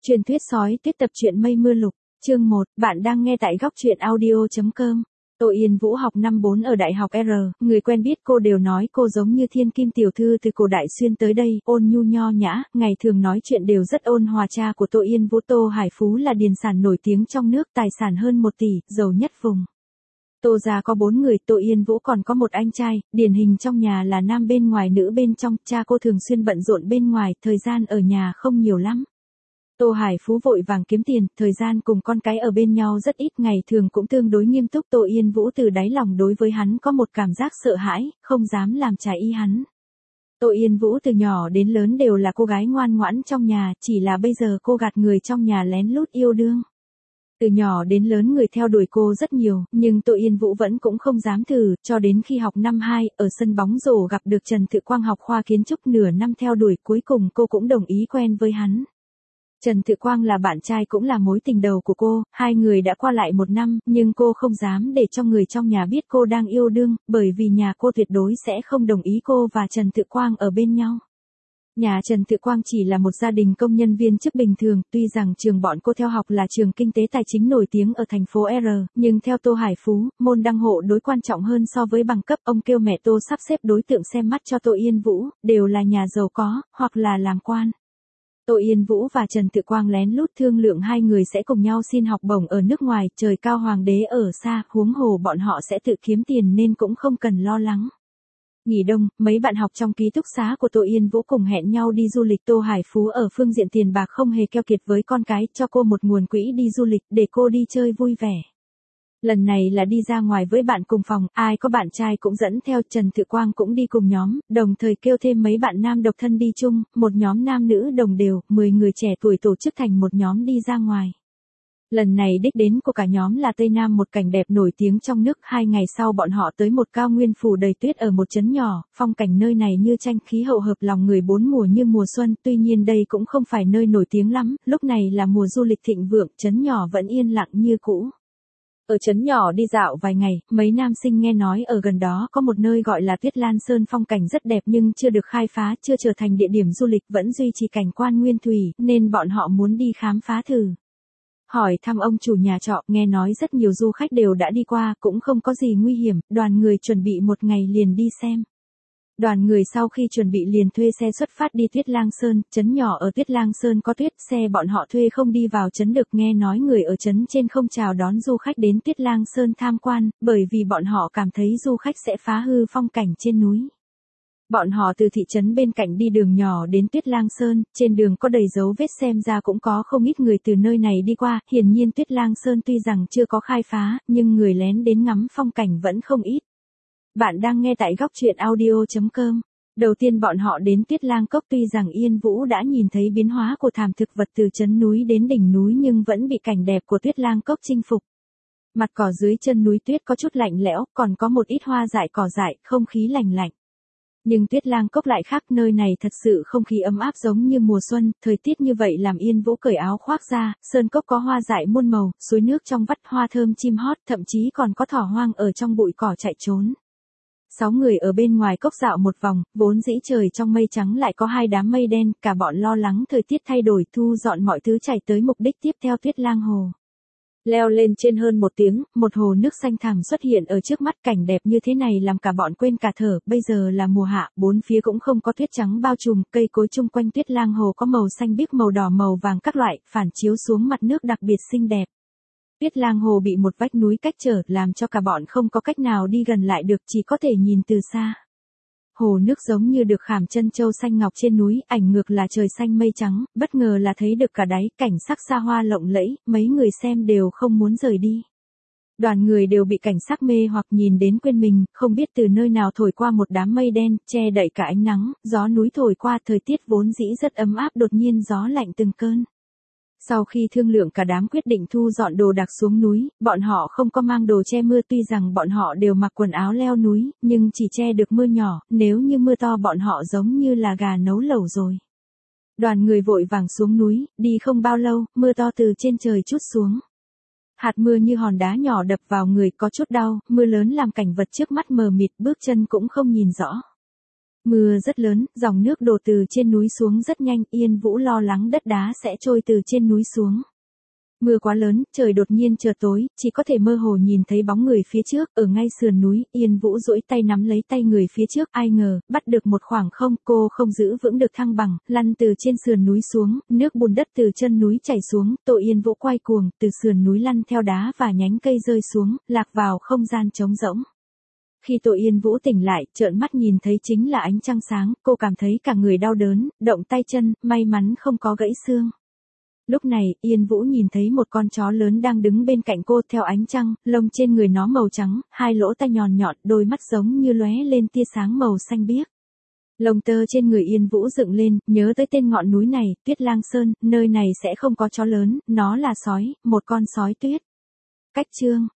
Truyền thuyết sói tuyết tập truyện Mây Mưa Lục, chương 1, bạn đang nghe tại góc truyện audio.com. Tô Yên Vũ học năm 4 ở Đại học R, người quen biết cô đều nói cô giống như thiên kim tiểu thư từ cổ đại xuyên tới đây, ôn nhu nho nhã, ngày thường nói chuyện đều rất ôn hòa. Cha của Tô Yên Vũ Tô Hải Phú là điền sản nổi tiếng trong nước, tài sản hơn 1 tỷ, giàu nhất vùng. Tô gia có 4 người, Tô Yên Vũ còn có một anh trai, điển hình trong nhà là nam bên ngoài nữ bên trong, cha cô thường xuyên bận rộn bên ngoài, thời gian ở nhà không nhiều lắm. Tô Hải Phú vội vàng kiếm tiền, thời gian cùng con cái ở bên nhau rất ít, ngày thường cũng tương đối nghiêm túc. Tô Yên Vũ từ đáy lòng đối với hắn có một cảm giác sợ hãi, không dám làm trái ý hắn. Tô Yên Vũ từ nhỏ đến lớn đều là cô gái ngoan ngoãn trong nhà, chỉ là bây giờ cô gạt người trong nhà lén lút yêu đương. Từ nhỏ đến lớn người theo đuổi cô rất nhiều, nhưng Tô Yên Vũ vẫn cũng không dám thử, cho đến khi học năm 2, ở sân bóng rổ gặp được Trần Tự Quang học khoa kiến trúc, nửa năm theo đuổi cuối cùng cô cũng đồng ý quen với hắn. Trần Tự Quang là bạn trai cũng là mối tình đầu của cô, hai người đã qua lại 1 năm, nhưng cô không dám để cho người trong nhà biết cô đang yêu đương, bởi vì nhà cô tuyệt đối sẽ không đồng ý cô và Trần Tự Quang ở bên nhau. Nhà Trần Tự Quang chỉ là một gia đình công nhân viên chức bình thường, tuy rằng trường bọn cô theo học là trường kinh tế tài chính nổi tiếng ở thành phố R, nhưng theo Tô Hải Phú, môn đăng hộ đối quan trọng hơn so với bằng cấp. Ông kêu mẹ Tô sắp xếp đối tượng xem mắt cho Tô Yên Vũ, đều là nhà giàu có, hoặc là làm quan. Tô Yên Vũ và Trần Tự Quang lén lút thương lượng hai người sẽ cùng nhau xin học bổng ở nước ngoài, trời cao hoàng đế ở xa, huống hồ bọn họ sẽ tự kiếm tiền nên cũng không cần lo lắng. Nghỉ đông, mấy bạn học trong ký túc xá của Tô Yên Vũ cùng hẹn nhau đi du lịch. Tô Hải Phú ở phương diện tiền bạc không hề keo kiệt với con cái, cho cô một nguồn quỹ đi du lịch để cô đi chơi vui vẻ. Lần này là đi ra ngoài với bạn cùng phòng, ai có bạn trai cũng dẫn theo. Trần Tự Quang cũng đi cùng nhóm, đồng thời kêu thêm mấy bạn nam độc thân đi chung, một nhóm nam nữ đồng đều, 10 người trẻ tuổi tổ chức thành một nhóm đi ra ngoài. Lần này đích đến của cả nhóm là Tây Nam, một cảnh đẹp nổi tiếng trong nước. 2 ngày sau bọn họ tới một cao nguyên phủ đầy tuyết ở một trấn nhỏ, phong cảnh nơi này như tranh, khí hậu hợp lòng người, 4 mùa như mùa xuân. Tuy nhiên đây cũng không phải nơi nổi tiếng lắm, lúc này là mùa du lịch thịnh vượng, trấn nhỏ vẫn yên lặng như cũ. Ở trấn nhỏ đi dạo vài ngày, mấy nam sinh nghe nói ở gần đó có một nơi gọi là Tuyết Lan Sơn, phong cảnh rất đẹp nhưng chưa được khai phá, chưa trở thành địa điểm du lịch, vẫn duy trì cảnh quan nguyên thủy, nên bọn họ muốn đi khám phá thử. Hỏi thăm ông chủ nhà trọ, nghe nói rất nhiều du khách đều đã đi qua, cũng không có gì nguy hiểm, đoàn người chuẩn bị một ngày liền đi xem. Đoàn người sau khi chuẩn bị liền thuê xe xuất phát đi Tuyết Lang Sơn, trấn nhỏ ở Tuyết Lang Sơn có tuyết, xe bọn họ thuê không đi vào trấn được, nghe nói người ở trấn trên không chào đón du khách đến Tuyết Lang Sơn tham quan, bởi vì bọn họ cảm thấy du khách sẽ phá hư phong cảnh trên núi. Bọn họ từ thị trấn bên cạnh đi đường nhỏ đến Tuyết Lang Sơn, trên đường có đầy dấu vết, xem ra cũng có không ít người từ nơi này đi qua. Hiển nhiên Tuyết Lang Sơn tuy rằng chưa có khai phá, nhưng người lén đến ngắm phong cảnh vẫn không ít. Bạn đang nghe tại góc truyện audio.com. Đầu tiên bọn họ đến Tuyết Lang Cốc, tuy rằng Yên Vũ đã nhìn thấy biến hóa của thảm thực vật từ chân núi đến đỉnh núi nhưng vẫn bị cảnh đẹp của Tuyết Lang Cốc chinh phục. Mặt cỏ dưới chân núi tuyết có chút lạnh lẽo, còn có một ít hoa dại cỏ dại, không khí lành lạnh. Nhưng Tuyết Lang Cốc lại khác, nơi này thật sự không khí ấm áp giống như mùa xuân, thời tiết như vậy làm Yên Vũ cởi áo khoác ra, sơn cốc có hoa dại muôn màu, suối nước trong vắt, hoa thơm chim hót, thậm chí còn có thỏ hoang ở trong bụi cỏ chạy trốn. 6 người ở bên ngoài cốc dạo một vòng, vốn dĩ trời trong mây trắng lại có 2 đám mây đen, cả bọn lo lắng thời tiết thay đổi, thu dọn mọi thứ chạy tới mục đích tiếp theo Tuyết Lang Hồ. Leo lên trên hơn 1 tiếng, một hồ nước xanh thẳm xuất hiện ở trước mắt, cảnh đẹp như thế này làm cả bọn quên cả thở. Bây giờ là mùa hạ, bốn phía cũng không có tuyết trắng bao trùm, cây cối chung quanh Tuyết Lang Hồ có màu xanh biếc, màu đỏ, màu vàng các loại, phản chiếu xuống mặt nước đặc biệt xinh đẹp. Tuyết Lang Hồ bị một vách núi cách trở, làm cho cả bọn không có cách nào đi gần lại được, chỉ có thể nhìn từ xa. Hồ nước giống như được khảm chân châu xanh ngọc trên núi, ảnh ngược là trời xanh mây trắng, bất ngờ là thấy được cả đáy, cảnh sắc xa hoa lộng lẫy, mấy người xem đều không muốn rời đi. Đoàn người đều bị cảnh sắc mê hoặc, nhìn đến quên mình, không biết từ nơi nào thổi qua một đám mây đen, che đậy cả ánh nắng, gió núi thổi qua, thời tiết vốn dĩ rất ấm áp đột nhiên gió lạnh từng cơn. Sau khi thương lượng cả đám quyết định thu dọn đồ đạc xuống núi, bọn họ không có mang đồ che mưa, tuy rằng bọn họ đều mặc quần áo leo núi, nhưng chỉ che được mưa nhỏ, nếu như mưa to bọn họ giống như là gà nấu lẩu rồi. Đoàn người vội vàng xuống núi, đi không bao lâu, mưa to từ trên trời trút xuống. Hạt mưa như hòn đá nhỏ đập vào người, có chút đau, mưa lớn làm cảnh vật trước mắt mờ mịt, bước chân cũng không nhìn rõ. Mưa rất lớn, dòng nước đổ từ trên núi xuống rất nhanh, Yên Vũ lo lắng đất đá sẽ trôi từ trên núi xuống. Mưa quá lớn, trời đột nhiên chợt tối, chỉ có thể mơ hồ nhìn thấy bóng người phía trước, ở ngay sườn núi, Yên Vũ duỗi tay nắm lấy tay người phía trước, ai ngờ, bắt được một khoảng không, cô không giữ vững được thăng bằng, lăn từ trên sườn núi xuống, nước bùn đất từ chân núi chảy xuống, Tô Yên Vũ quay cuồng, từ sườn núi lăn theo đá và nhánh cây rơi xuống, lạc vào không gian trống rỗng. Khi Tô Yên Vũ tỉnh lại, trợn mắt nhìn thấy chính là ánh trăng sáng, cô cảm thấy cả người đau đớn, động tay chân, may mắn không có gãy xương. Lúc này, Yên Vũ nhìn thấy một con chó lớn đang đứng bên cạnh cô theo ánh trăng, lông trên người nó màu trắng, hai lỗ tai nhọn nhọn, đôi mắt giống như lóe lên tia sáng màu xanh biếc. Lông tơ trên người Yên Vũ dựng lên, nhớ tới tên ngọn núi này, Tuyết Lang Sơn, nơi này sẽ không có chó lớn, nó là sói, một con sói tuyết. Cách chương